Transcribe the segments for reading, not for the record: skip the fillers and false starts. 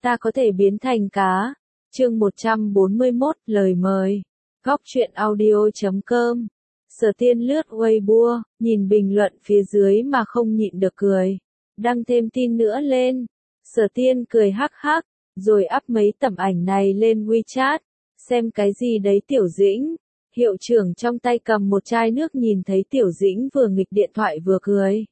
Ta có thể biến thành cá. Chương 141, lời mời. Góc truyện audio.com. Sở Tiên lướt Weibo, nhìn bình luận phía dưới mà không nhịn được cười. Đăng thêm tin nữa lên. Sở Tiên cười hắc hắc, rồi up mấy tấm ảnh này lên WeChat. Xem cái gì đấy Tiểu Dĩnh. Hiệu trưởng trong tay cầm một chai nước nhìn thấy Tiểu Dĩnh vừa nghịch điện thoại vừa cười.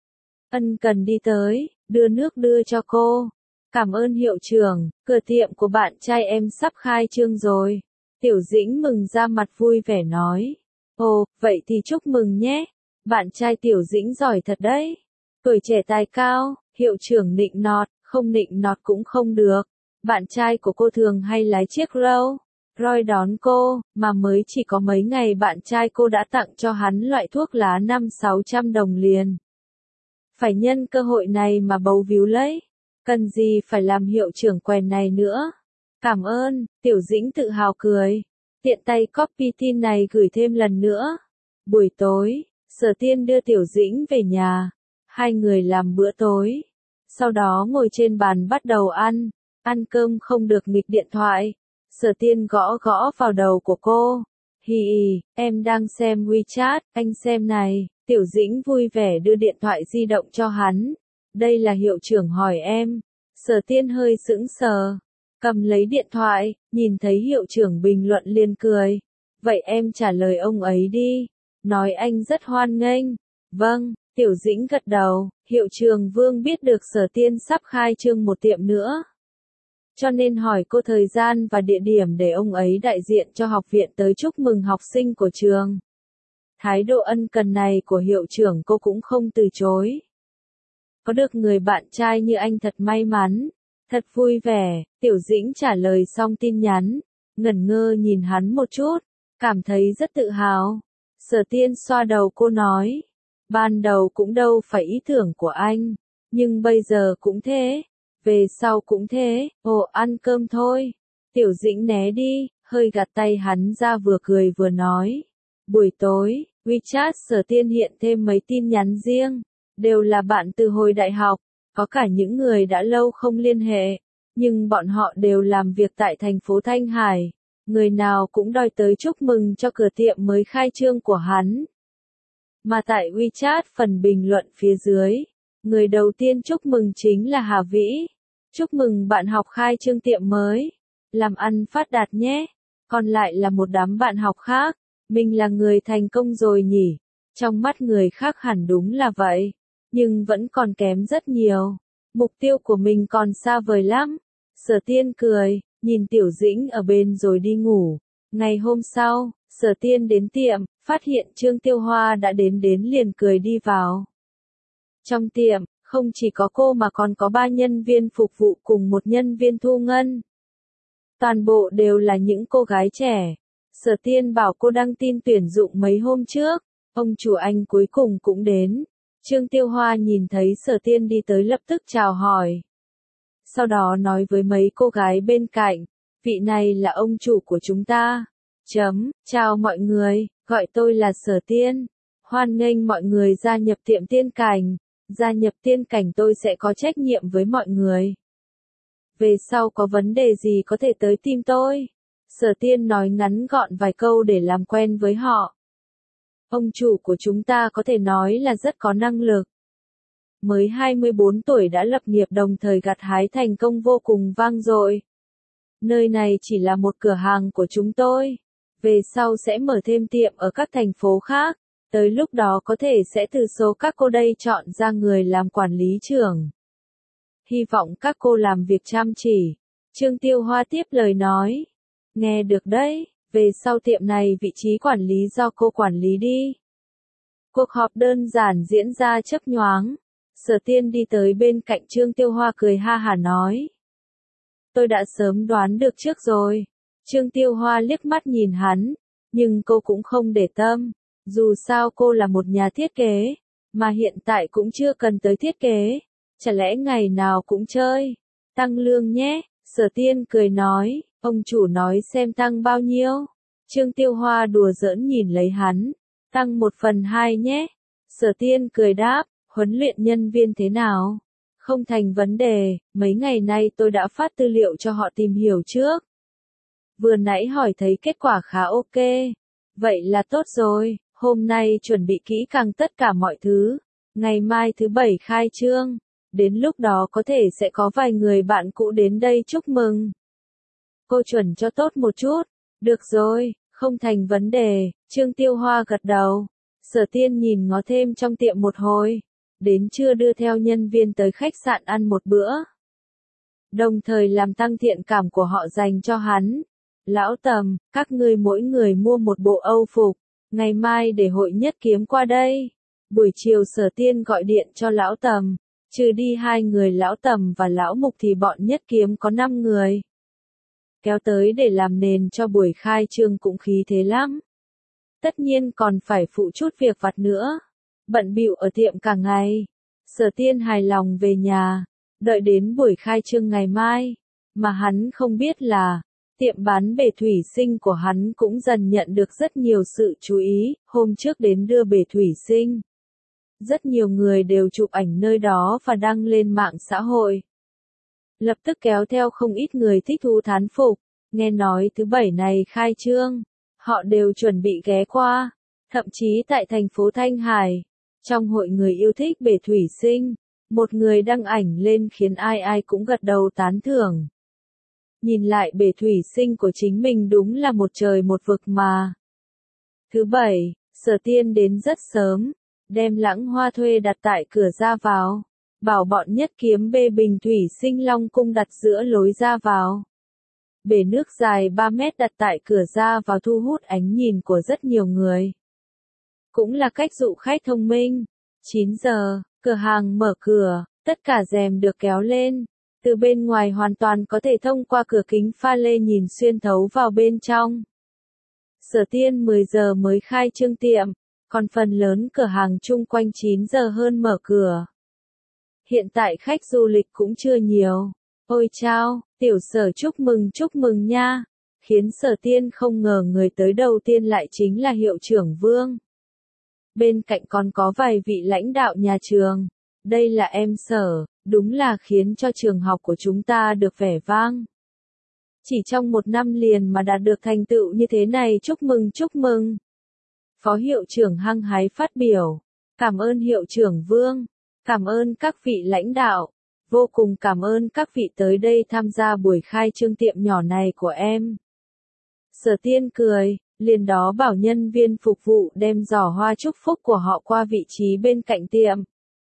Ân cần đi tới, đưa nước đưa cho cô. Cảm ơn hiệu trưởng, cửa tiệm của bạn trai em sắp khai trương rồi. Tiểu Dĩnh mừng ra mặt vui vẻ nói. Ồ, vậy thì chúc mừng nhé. Bạn trai Tiểu Dĩnh giỏi thật đấy. Tuổi trẻ tài cao, hiệu trưởng nịnh nọt, không nịnh nọt cũng không được. Bạn trai của cô thường hay lái chiếc Rolls Royce đón cô, mà mới chỉ có mấy ngày bạn trai cô đã tặng cho hắn loại thuốc lá 500-600 đồng liền. Phải nhân cơ hội này mà bấu víu lấy. Cần gì phải làm hiệu trưởng quèn này nữa. Cảm ơn, Tiểu Dĩnh tự hào cười. Tiện tay copy tin này gửi thêm lần nữa. Buổi tối, Sở Tiên đưa Tiểu Dĩnh về nhà. Hai người làm bữa tối. Sau đó ngồi trên bàn bắt đầu ăn. Ăn cơm không được nghịch điện thoại. Sở Tiên gõ gõ vào đầu của cô. Hì hì, em đang xem WeChat, anh xem này. Tiểu Dĩnh vui vẻ đưa điện thoại di động cho hắn. Đây là hiệu trưởng hỏi em. Sở Tiên hơi sững sờ. Cầm lấy điện thoại, nhìn thấy hiệu trưởng bình luận liền cười. Vậy em trả lời ông ấy đi. Nói anh rất hoan nghênh. Vâng, Tiểu Dĩnh gật đầu. Hiệu trưởng Vương biết được Sở Tiên sắp khai trương một tiệm nữa. Cho nên hỏi cô thời gian và địa điểm để ông ấy đại diện cho học viện tới chúc mừng học sinh của trường. Thái độ ân cần này của hiệu trưởng cô cũng không từ chối. Có được người bạn trai như anh thật may mắn, thật vui vẻ. Tiểu Dĩnh trả lời xong tin nhắn, ngẩn ngơ nhìn hắn một chút, cảm thấy rất tự hào. Sở Tiên xoa đầu cô nói, ban đầu cũng đâu phải ý tưởng của anh, nhưng bây giờ cũng thế, về sau cũng thế. Ồ, ăn cơm thôi. Tiểu Dĩnh né đi, hơi gạt tay hắn ra vừa cười vừa nói. Buổi tối, WeChat Sở Tiên hiện thêm mấy tin nhắn riêng, đều là bạn từ hồi đại học, có cả những người đã lâu không liên hệ, nhưng bọn họ đều làm việc tại thành phố Thanh Hải, người nào cũng đòi tới chúc mừng cho cửa tiệm mới khai trương của hắn. Mà tại WeChat phần bình luận phía dưới, người đầu tiên chúc mừng chính là Hà Vĩ. Chúc mừng bạn học khai trương tiệm mới, làm ăn phát đạt nhé. Còn lại là một đám bạn học khác. Mình là người thành công rồi nhỉ? Trong mắt người khác hẳn đúng là vậy, nhưng vẫn còn kém rất nhiều. Mục tiêu của mình còn xa vời lắm. Sở Tiên cười, nhìn Tiểu Dĩnh ở bên rồi đi ngủ. Ngày hôm sau, Sở Tiên đến tiệm, phát hiện Trương Tiêu Hoa đã đến liền cười đi vào. Trong tiệm, không chỉ có cô mà còn có 3 nhân viên phục vụ cùng một nhân viên thu ngân. Toàn bộ đều là những cô gái trẻ. Sở Tiên bảo cô đăng tin tuyển dụng mấy hôm trước, ông chủ anh cuối cùng cũng đến. Trương Tiêu Hoa nhìn thấy Sở Tiên đi tới lập tức chào hỏi. Sau đó nói với mấy cô gái bên cạnh, vị này là ông chủ của chúng ta. Chào mọi người, gọi tôi là Sở Tiên. Hoan nghênh mọi người gia nhập tiệm Tiên Cảnh. Gia nhập Tiên Cảnh tôi sẽ có trách nhiệm với mọi người. Về sau có vấn đề gì có thể tới tìm tôi. Sở Tiên nói ngắn gọn vài câu để làm quen với họ. Ông chủ của chúng ta có thể nói là rất có năng lực. Mới 24 tuổi đã lập nghiệp đồng thời gặt hái thành công vô cùng vang dội. Nơi này chỉ là một cửa hàng của chúng tôi. Về sau sẽ mở thêm tiệm ở các thành phố khác. Tới lúc đó có thể sẽ từ số các cô đây chọn ra người làm quản lý trưởng. Hy vọng các cô làm việc chăm chỉ. Trương Tiêu Hoa tiếp lời nói. Nghe được đấy, về sau tiệm này vị trí quản lý do cô quản lý đi. Cuộc họp đơn giản diễn ra chớp nhoáng. Sở Tiên đi tới bên cạnh Trương Tiêu Hoa cười ha hả nói. Tôi đã sớm đoán được trước rồi. Trương Tiêu Hoa liếc mắt nhìn hắn, nhưng cô cũng không để tâm. Dù sao cô là một nhà thiết kế, mà hiện tại cũng chưa cần tới thiết kế. Chả lẽ ngày nào cũng chơi. Tăng lương nhé, Sở Tiên cười nói. Ông chủ nói xem tăng bao nhiêu. Trương Tiêu Hoa đùa giỡn nhìn lấy hắn. Tăng 1/2 nhé. Sở Tiên cười đáp, huấn luyện nhân viên thế nào? Không thành vấn đề, mấy ngày nay tôi đã phát tư liệu cho họ tìm hiểu trước. Vừa nãy hỏi thấy kết quả khá ok. Vậy là tốt rồi, hôm nay chuẩn bị kỹ càng tất cả mọi thứ. Ngày mai thứ bảy khai trương. Đến lúc đó có thể sẽ có vài người bạn cũ đến đây chúc mừng. Cô chuẩn cho tốt một chút. Được rồi, không thành vấn đề, Trương Tiêu Hoa gật đầu. Sở Tiên nhìn ngó thêm trong tiệm một hồi. Đến trưa đưa theo nhân viên tới khách sạn ăn một bữa. Đồng thời làm tăng thiện cảm của họ dành cho hắn. Lão Tầm, các ngươi mỗi người mua một bộ Âu phục. Ngày mai để hội nhất kiếm qua đây. Buổi chiều Sở Tiên gọi điện cho Lão Tầm. Trừ đi 2 người Lão Tầm và Lão Mục thì bọn nhất kiếm có 5 người. Kéo tới để làm nền cho buổi khai trương cũng khí thế lắm. Tất nhiên còn phải phụ chút việc vặt nữa. Bận bịu ở tiệm cả ngày. Sở Tiên hài lòng về nhà. Đợi đến buổi khai trương ngày mai. Mà hắn không biết là, tiệm bán bể thủy sinh của hắn cũng dần nhận được rất nhiều sự chú ý. Hôm trước đến đưa bể thủy sinh. Rất nhiều người đều chụp ảnh nơi đó và đăng lên mạng xã hội. Lập tức kéo theo không ít người thích thú thán phục. Nghe nói thứ bảy này khai trương. Họ đều chuẩn bị ghé qua. Thậm chí tại thành phố Thanh Hải. Trong hội người yêu thích bể thủy sinh. Một người đăng ảnh lên khiến ai ai cũng gật đầu tán thưởng. Nhìn lại bể thủy sinh của chính mình đúng là một trời một vực mà. Thứ bảy, Sở Tiên đến rất sớm. Đem Lãng Hoa thuê đặt tại cửa ra vào. Bảo bọn nhất kiếm bê bình thủy sinh Long Cung đặt giữa lối ra vào. Bể nước dài 3 mét đặt tại cửa ra vào thu hút ánh nhìn của rất nhiều người. Cũng là cách dụ khách thông minh. 9 giờ, cửa hàng mở cửa, tất cả rèm được kéo lên. Từ bên ngoài hoàn toàn có thể thông qua cửa kính pha lê nhìn xuyên thấu vào bên trong. Sở Tiên 10 giờ mới khai trương tiệm, còn phần lớn cửa hàng chung quanh 9 giờ hơn mở cửa. Hiện tại khách du lịch cũng chưa nhiều. Ôi chao, tiểu Sở chúc mừng nha. Khiến Sở Tiên không ngờ người tới đầu tiên lại chính là hiệu trưởng Vương. Bên cạnh còn có vài vị lãnh đạo nhà trường. Đây là em Sở, đúng là khiến cho trường học của chúng ta được vẻ vang. Chỉ trong 1 năm liền mà đạt được thành tựu như thế này, chúc mừng. Phó hiệu trưởng hăng hái phát biểu. Cảm ơn hiệu trưởng Vương. Cảm ơn các vị lãnh đạo. Vô cùng cảm ơn các vị tới đây tham gia buổi khai trương tiệm nhỏ này của em. Sở Tiên cười, liền đó bảo nhân viên phục vụ đem giỏ hoa chúc phúc của họ qua vị trí bên cạnh tiệm.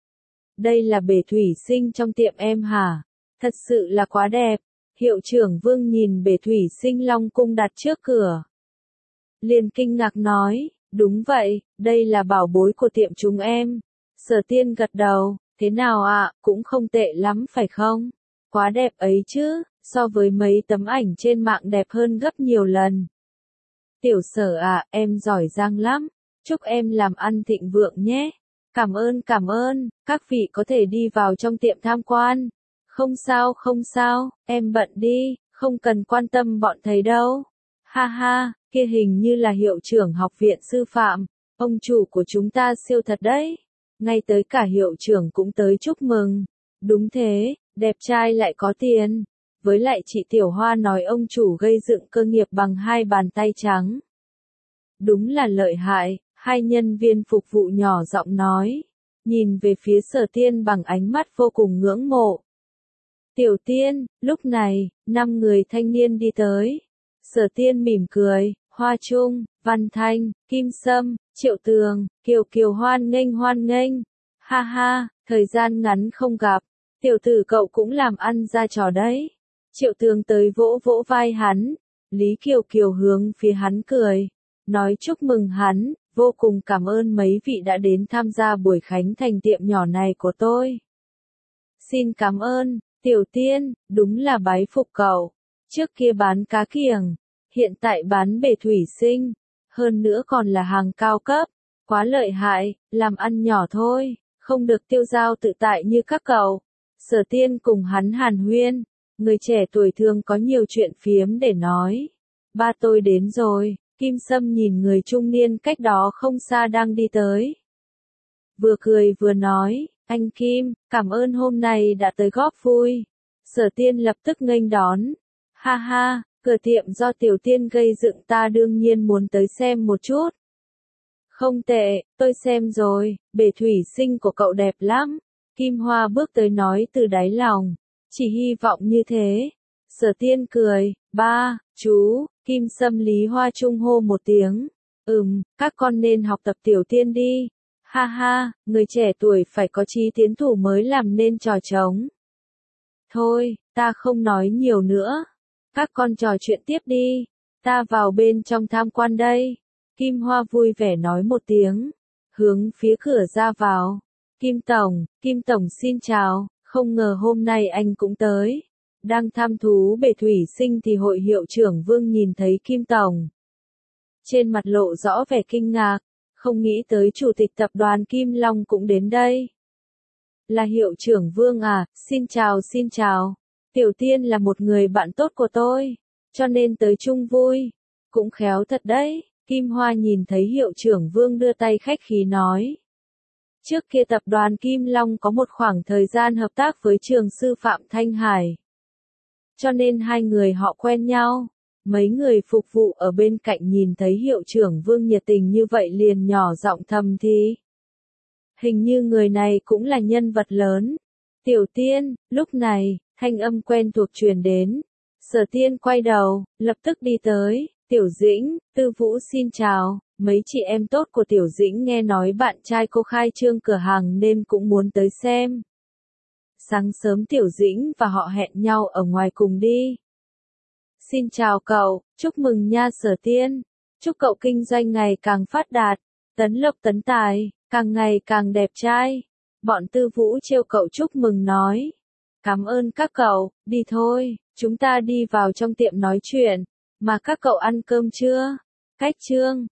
Đây là bể thủy sinh trong tiệm em hả? Thật sự là quá đẹp. Hiệu trưởng Vương nhìn bể thủy sinh Long Cung đặt trước cửa. Liền kinh ngạc nói, đúng vậy, đây là bảo bối của tiệm chúng em. Sở Tiên gật đầu, thế nào ạ, cũng không tệ lắm phải không? Quá đẹp ấy chứ, so với mấy tấm ảnh trên mạng đẹp hơn gấp nhiều lần. Tiểu Sở ạ, em giỏi giang lắm, chúc em làm ăn thịnh vượng nhé. Cảm ơn, các vị có thể đi vào trong tiệm tham quan. Không sao, em bận đi, không cần quan tâm bọn thầy đâu. Ha ha, kia hình như là hiệu trưởng học viện sư phạm, ông chủ của chúng ta siêu thật đấy. Ngay tới cả hiệu trưởng cũng tới chúc mừng. Đúng thế, đẹp trai lại có tiền. Với lại chị Tiểu Hoa nói ông chủ gây dựng cơ nghiệp bằng 2 bàn tay trắng. Đúng là lợi hại, 2 nhân viên phục vụ nhỏ giọng nói. Nhìn về phía Sở Tiên bằng ánh mắt vô cùng ngưỡng mộ. Tiểu Tiên, lúc này, 5 người thanh niên đi tới. Sở Tiên mỉm cười, Hoa Trung, Văn Thanh, Kim Sâm, Triệu Tường, Kiều Kiều hoan nghênh. Ha ha, thời gian ngắn không gặp. Tiểu tử cậu cũng làm ăn ra trò đấy. Triệu Tường tới vỗ vỗ vai hắn. Lý Kiều Kiều hướng phía hắn cười. Nói chúc mừng hắn, vô cùng cảm ơn mấy vị đã đến tham gia buổi khánh thành tiệm nhỏ này của tôi. Xin cảm ơn, Tiểu Tiên, đúng là bái phục cậu. Trước kia bán cá kiểng, hiện tại bán bể thủy sinh, hơn nữa còn là hàng cao cấp. Quá lợi hại, làm ăn nhỏ thôi, không được tiêu dao tự tại như các cậu. Sở Tiên cùng hắn hàn huyên, người trẻ tuổi thường có nhiều chuyện phiếm để nói. Ba tôi đến rồi, Kim Sâm nhìn người trung niên cách đó không xa đang đi tới. Vừa cười vừa nói, Anh Kim, cảm ơn hôm nay đã tới góp vui. Sở Tiên lập tức nghênh đón. Ha ha, cửa tiệm do Tiểu Tiên gây dựng ta đương nhiên muốn tới xem một chút. Không tệ, tôi xem rồi, bể thủy sinh của cậu đẹp lắm. Kim Hoa bước tới nói từ đáy lòng. Chỉ hy vọng như thế. Sở Tiên cười, ba, chú, Kim Sâm Lý Hoa trung hô một tiếng. Các con nên học tập Tiểu Tiên đi. Ha ha, người trẻ tuổi phải có chí tiến thủ mới làm nên trò trống. Thôi, ta không nói nhiều nữa. Các con trò chuyện tiếp đi. Ta vào bên trong tham quan đây. Kim Hoa vui vẻ nói một tiếng. Hướng phía cửa ra vào. Kim Tổng xin chào. Không ngờ hôm nay anh cũng tới. Đang tham thú bể thủy sinh thì hội hiệu trưởng Vương nhìn thấy Kim Tổng. Trên mặt lộ rõ vẻ kinh ngạc. Không nghĩ tới chủ tịch tập đoàn Kim Long cũng đến đây. Là hiệu trưởng Vương à, xin chào. Tiểu Tiên là một người bạn tốt của tôi, cho nên tới chung vui. Cũng khéo thật đấy, Kim Hoa nhìn thấy hiệu trưởng Vương đưa tay khách khí nói. Trước kia tập đoàn Kim Long có một khoảng thời gian hợp tác với trường sư phạm Thanh Hải. Cho nên hai người họ quen nhau. Mấy người phục vụ ở bên cạnh nhìn thấy hiệu trưởng Vương nhiệt tình như vậy liền nhỏ giọng thầm thì. Hình như người này cũng là nhân vật lớn. Tiểu Tiên, lúc này, thanh âm quen thuộc truyền đến. Sở Tiên quay đầu, lập tức đi tới. Tiểu Dĩnh, Tư Vũ xin chào. Mấy chị em tốt của Tiểu Dĩnh nghe nói bạn trai cô khai trương cửa hàng nên cũng muốn tới xem. Sáng sớm Tiểu Dĩnh và họ hẹn nhau ở ngoài cùng đi. Xin chào cậu, chúc mừng nha Sở Tiên. Chúc cậu kinh doanh ngày càng phát đạt, tấn lộc tấn tài, càng ngày càng đẹp trai. Bọn Tư Vũ trêu cậu chúc mừng nói. Cảm ơn các cậu, đi thôi, chúng ta đi vào trong tiệm nói chuyện. Mà các cậu ăn cơm chưa? Cách Trương,